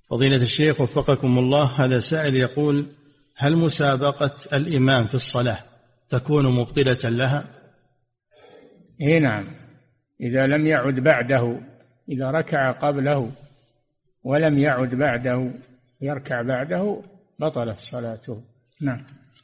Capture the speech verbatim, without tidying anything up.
فضيلة الشيخ وفقكم الله، هذا سائل يقول: هل مسابقة الإمام في الصلاة تكون مبطلة لها؟ إيه نعم، إذا لم يعد بعده، إذا ركع قبله ولم يعد بعده يركع بعده بطلت صلاته. نعم.